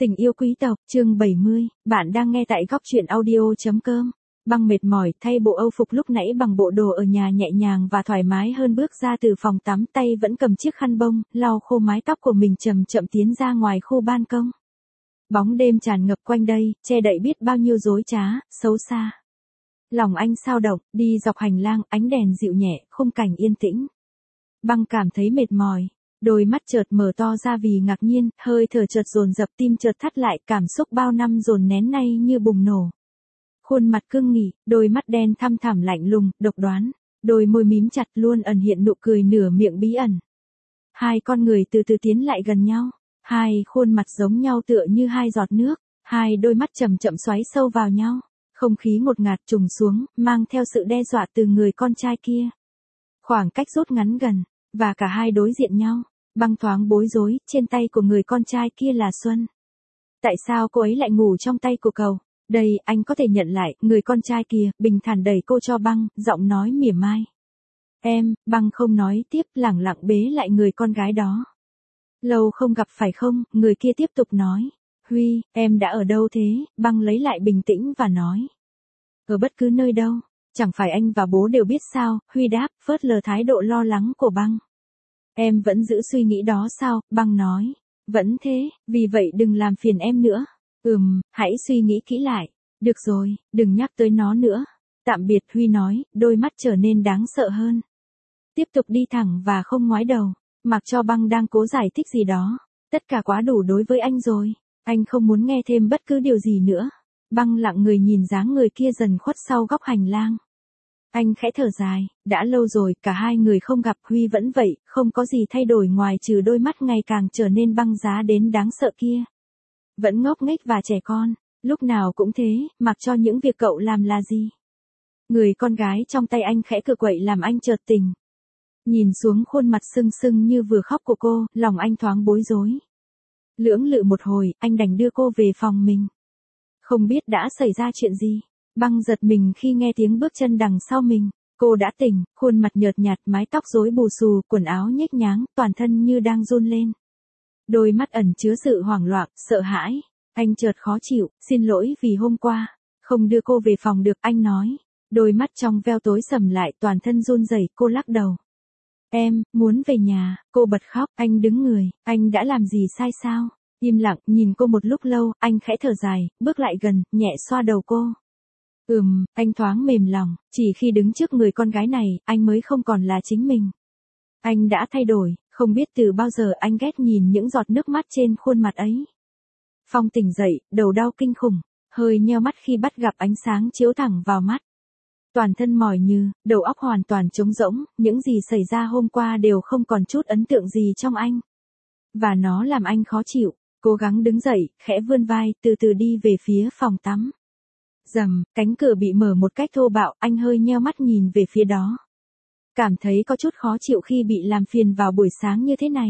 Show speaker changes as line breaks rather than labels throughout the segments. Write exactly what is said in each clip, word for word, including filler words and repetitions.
Tình yêu quý tộc, chương bảy mươi, bạn đang nghe tại góc truyện audio.com. Băng mệt mỏi, thay bộ âu phục lúc nãy bằng bộ đồ ở nhà nhẹ nhàng và thoải mái hơn bước ra từ phòng tắm, tay vẫn cầm chiếc khăn bông, lau khô mái tóc của mình chậm chậm tiến ra ngoài khu ban công. Bóng đêm tràn ngập quanh đây, che đậy biết bao nhiêu dối trá, xấu xa. Lòng anh sao động, đi dọc hành lang, ánh đèn dịu nhẹ, khung cảnh yên tĩnh. Băng cảm thấy mệt mỏi. Đôi mắt chợt mở to ra vì ngạc nhiên, hơi thở chợt dồn dập, tim chợt thắt lại, cảm xúc bao năm dồn nén nay như bùng nổ. Khuôn mặt cương nghị, đôi mắt đen thăm thẳm lạnh lùng, độc đoán, đôi môi mím chặt luôn ẩn hiện nụ cười nửa miệng bí ẩn. Hai con người từ từ tiến lại gần nhau, hai khuôn mặt giống nhau tựa như hai giọt nước, hai đôi mắt chậm chậm xoáy sâu vào nhau, không khí ngột ngạt trùng xuống, mang theo sự đe dọa từ người con trai kia. Khoảng cách rút ngắn gần, và cả hai đối diện nhau. Băng thoáng bối rối, trên tay của người con trai kia là Xuân. Tại sao cô ấy lại ngủ trong tay của cậu? Đây, anh có thể nhận lại, người con trai kia, bình thản đẩy cô cho Băng, giọng nói mỉa mai. Em, Băng không nói tiếp, lẳng lặng bế lại người con gái đó. Lâu không gặp phải không, người kia tiếp tục nói. Huy, em đã ở đâu thế? Băng lấy lại bình tĩnh và nói. Ở bất cứ nơi đâu, chẳng phải anh và bố đều biết sao, Huy đáp, phớt lờ thái độ lo lắng của Băng. Em vẫn giữ suy nghĩ đó sao, Băng nói. Vẫn thế, vì vậy đừng làm phiền em nữa. Ừm, hãy suy nghĩ kỹ lại. Được rồi, đừng nhắc tới nó nữa. Tạm biệt, Huy nói, đôi mắt trở nên đáng sợ hơn. Tiếp tục đi thẳng và không ngoái đầu, mặc cho Băng đang cố giải thích gì đó. Tất cả quá đủ đối với anh rồi. Anh không muốn nghe thêm bất cứ điều gì nữa. Băng lặng người nhìn dáng người kia dần khuất sau góc hành lang. Anh khẽ thở dài, đã lâu rồi cả hai người không gặp, Huy vẫn vậy, không có gì thay đổi ngoài trừ đôi mắt ngày càng trở nên băng giá đến đáng sợ kia. Vẫn ngốc nghếch và trẻ con, lúc nào cũng thế, mặc cho những việc cậu làm là gì. Người con gái trong tay anh khẽ cựa quậy làm anh chợt tỉnh. Nhìn xuống khuôn mặt sưng sưng như vừa khóc của cô, lòng anh thoáng bối rối. Lưỡng lự một hồi, anh đành đưa cô về phòng mình. Không biết đã xảy ra chuyện gì. Băng giật mình khi nghe tiếng bước chân đằng sau mình. Cô đã tỉnh, khuôn mặt nhợt nhạt, mái tóc rối bù xù, quần áo nhếch nháng, toàn thân như đang run lên. Đôi mắt ẩn chứa sự hoảng loạn, sợ hãi. Anh chợt khó chịu, xin lỗi vì hôm qua không đưa cô về phòng được, anh nói. Đôi mắt trong veo tối sầm lại, toàn thân run rẩy, cô lắc đầu. Em, muốn về nhà, cô bật khóc, anh đứng người, anh đã làm gì sai sao? Im lặng, nhìn cô một lúc lâu, anh khẽ thở dài, bước lại gần, nhẹ xoa đầu cô. Ừm, anh thoáng mềm lòng, chỉ khi đứng trước người con gái này, anh mới không còn là chính mình. Anh đã thay đổi, không biết từ bao giờ anh ghét nhìn những giọt nước mắt trên khuôn mặt ấy. Phong tỉnh dậy, đầu đau kinh khủng, hơi nheo mắt khi bắt gặp ánh sáng chiếu thẳng vào mắt. Toàn thân mỏi như, đầu óc hoàn toàn trống rỗng, những gì xảy ra hôm qua đều không còn chút ấn tượng gì trong anh. Và nó làm anh khó chịu, cố gắng đứng dậy, khẽ vươn vai, từ từ đi về phía phòng tắm. Rầm, cánh cửa bị mở một cách thô bạo, anh hơi nheo mắt nhìn về phía đó. Cảm thấy có chút khó chịu khi bị làm phiền vào buổi sáng như thế này.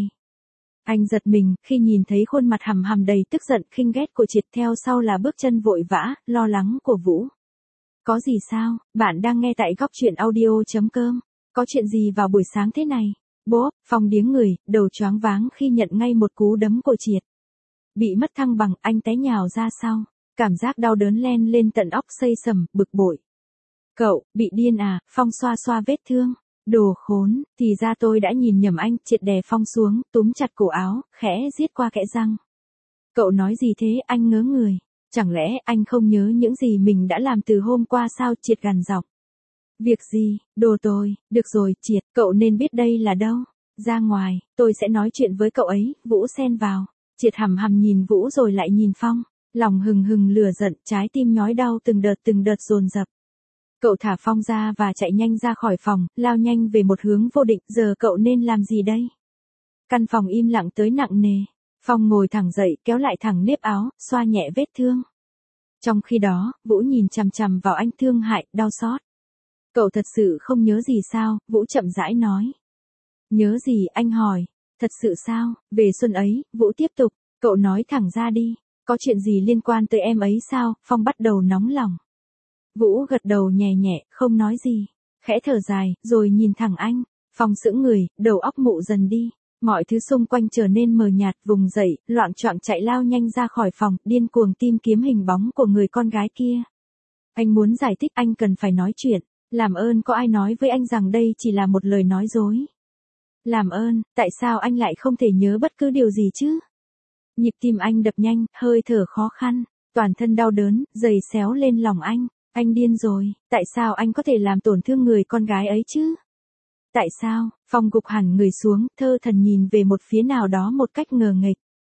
Anh giật mình khi nhìn thấy khuôn mặt hầm hầm đầy tức giận khinh ghét của Triệt, theo sau là bước chân vội vã, lo lắng của Vũ. Có gì sao, bạn đang nghe tại góc truyện audio.com. Có chuyện gì vào buổi sáng thế này? Bố, Phong điếng người, đầu choáng váng khi nhận ngay một cú đấm của Triệt. Bị mất thăng bằng, anh té nhào ra sau. Cảm giác đau đớn len lên tận óc xây sầm, bực bội. Cậu, bị điên à? Phong xoa xoa vết thương. Đồ khốn, thì ra tôi đã nhìn nhầm anh. Triệt đè Phong xuống, túm chặt cổ áo, khẽ giết qua kẽ răng. Cậu nói gì thế? Anh ngớ người. Chẳng lẽ anh không nhớ những gì mình đã làm từ hôm qua sao? Triệt gằn giọng. Việc gì, đồ tôi, được rồi, Triệt, cậu nên biết đây là đâu. Ra ngoài, tôi sẽ nói chuyện với cậu ấy. Vũ xen vào. Triệt hằm hằm nhìn Vũ rồi lại nhìn Phong. Lòng hừng hừng lửa giận, trái tim nhói đau từng đợt từng đợt dồn dập. Cậu thả Phong ra và chạy nhanh ra khỏi phòng, lao nhanh về một hướng vô định, giờ cậu nên làm gì đây? Căn phòng im lặng tới nặng nề. Phong ngồi thẳng dậy, kéo lại thẳng nếp áo, xoa nhẹ vết thương. Trong khi đó, Vũ nhìn chằm chằm vào anh thương hại, đau xót. Cậu thật sự không nhớ gì sao? Vũ chậm rãi nói. Nhớ gì? Anh hỏi. Thật sự sao? Về xuân ấy, Vũ tiếp tục. Cậu nói thẳng ra đi. Có chuyện gì liên quan tới em ấy sao? Phong bắt đầu nóng lòng. Vũ gật đầu nhẹ nhẹ, không nói gì. Khẽ thở dài, rồi nhìn thẳng anh. Phong sững người, đầu óc mụ dần đi. Mọi thứ xung quanh trở nên mờ nhạt, vùng dậy, loạng choạng chạy lao nhanh ra khỏi phòng, điên cuồng tìm kiếm hình bóng của người con gái kia. Anh muốn giải thích, anh cần phải nói chuyện. Làm ơn có ai nói với anh rằng đây chỉ là một lời nói dối. Làm ơn, tại sao anh lại không thể nhớ bất cứ điều gì chứ? Nhịp tim anh đập nhanh, hơi thở khó khăn, toàn thân đau đớn, giày xéo lên lòng anh. Anh điên rồi, tại sao anh có thể làm tổn thương người con gái ấy chứ? Tại sao? Phong gục hẳn người xuống, thơ thần nhìn về một phía nào đó một cách ngờ nghệch.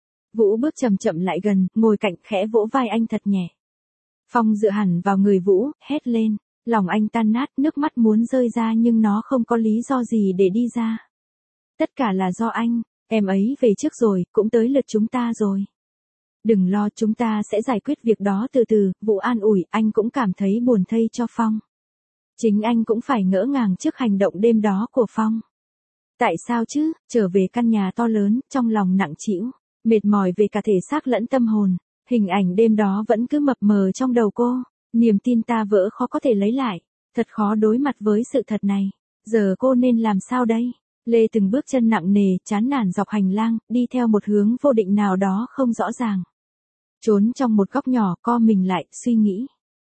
Vũ bước chậm chậm lại gần, ngồi cạnh khẽ vỗ vai anh thật nhẹ. Phong dựa hẳn vào người Vũ, hét lên. Lòng anh tan nát, nước mắt muốn rơi ra nhưng nó không có lý do gì để đi ra. Tất cả là do anh, em ấy về trước rồi, cũng tới lượt chúng ta rồi. Đừng lo, chúng ta sẽ giải quyết việc đó từ từ. Vũ an ủi, anh cũng cảm thấy buồn thay cho Phong. Chính anh cũng phải ngỡ ngàng trước hành động đêm đó của Phong. Tại sao chứ? Trở về căn nhà to lớn, trong lòng nặng trĩu, mệt mỏi về cả thể xác lẫn tâm hồn. Hình ảnh đêm đó vẫn cứ mập mờ trong đầu cô. Niềm tin ta vỡ khó có thể lấy lại. Thật khó đối mặt với sự thật này. Giờ cô nên làm sao đây? Lê từng bước chân nặng nề, chán nản dọc hành lang, đi theo một hướng vô định nào đó không rõ ràng. Trốn trong một góc nhỏ, co mình lại, suy nghĩ.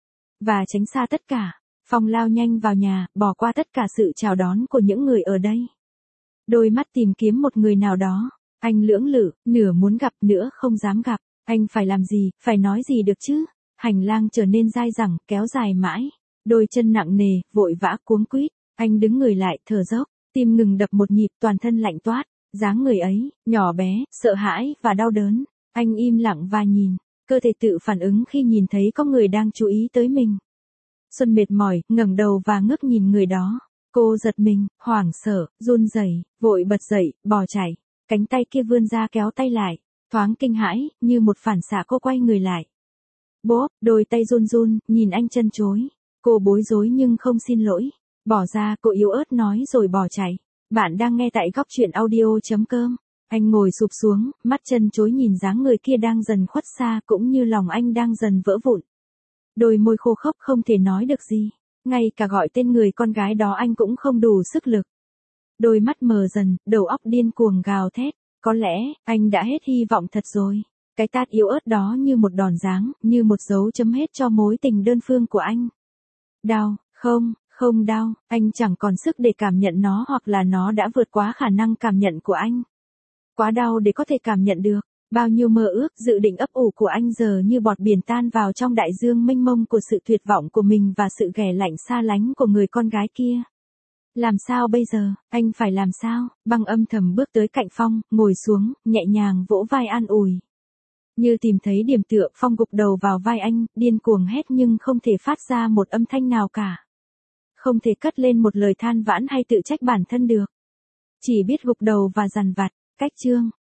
Và tránh xa tất cả. Phong lao nhanh vào nhà, bỏ qua tất cả sự chào đón của những người ở đây. Đôi mắt tìm kiếm một người nào đó. Anh lưỡng lự, nửa muốn gặp, nửa không dám gặp. Anh phải làm gì, phải nói gì được chứ? Hành lang trở nên dai dẳng, kéo dài mãi. Đôi chân nặng nề, vội vã cuống quýt. Anh đứng người lại, thở dốc, tim ngừng đập một nhịp, toàn thân lạnh toát. Dáng người ấy, nhỏ bé, sợ hãi và đau đớn. Anh im lặng và nhìn. Cơ thể tự phản ứng khi nhìn thấy có người đang chú ý tới mình. Xuân mệt mỏi, ngẩng đầu và ngước nhìn người đó. Cô giật mình, hoảng sợ, run rẩy, vội bật dậy, bỏ chạy. Cánh tay kia vươn ra kéo tay lại. Thoáng kinh hãi, như một phản xạ cô quay người lại. Bốp, đôi tay run run, nhìn anh chân chối. Cô bối rối nhưng không xin lỗi. Bỏ ra, cô yếu ớt nói rồi bỏ chạy. Bạn đang nghe tại góc truyện audio.com. Anh ngồi sụp xuống, mắt chân chối nhìn dáng người kia đang dần khuất xa, cũng như lòng anh đang dần vỡ vụn. Đôi môi khô khốc không thể nói được gì. Ngay cả gọi tên người con gái đó anh cũng không đủ sức lực. Đôi mắt mờ dần, đầu óc điên cuồng gào thét. Có lẽ, anh đã hết hy vọng thật rồi. Cái tát yếu ớt đó như một đòn giáng, như một dấu chấm hết cho mối tình đơn phương của anh. Đau, không, không đau, anh chẳng còn sức để cảm nhận nó hoặc là nó đã vượt quá khả năng cảm nhận của anh. Quá đau để có thể cảm nhận được. Bao nhiêu mơ ước, dự định ấp ủ của anh giờ như bọt biển tan vào trong đại dương mênh mông của sự tuyệt vọng của mình và sự ghẻ lạnh xa lánh của người con gái kia. Làm sao bây giờ, anh phải làm sao? Băng âm thầm bước tới cạnh Phong, ngồi xuống, nhẹ nhàng vỗ vai an ủi. Như tìm thấy điểm tựa, Phong gục đầu vào vai anh, điên cuồng hét nhưng không thể phát ra một âm thanh nào cả. Không thể cất lên một lời than vãn hay tự trách bản thân được. Chỉ biết gục đầu và dằn vặt. Cách chương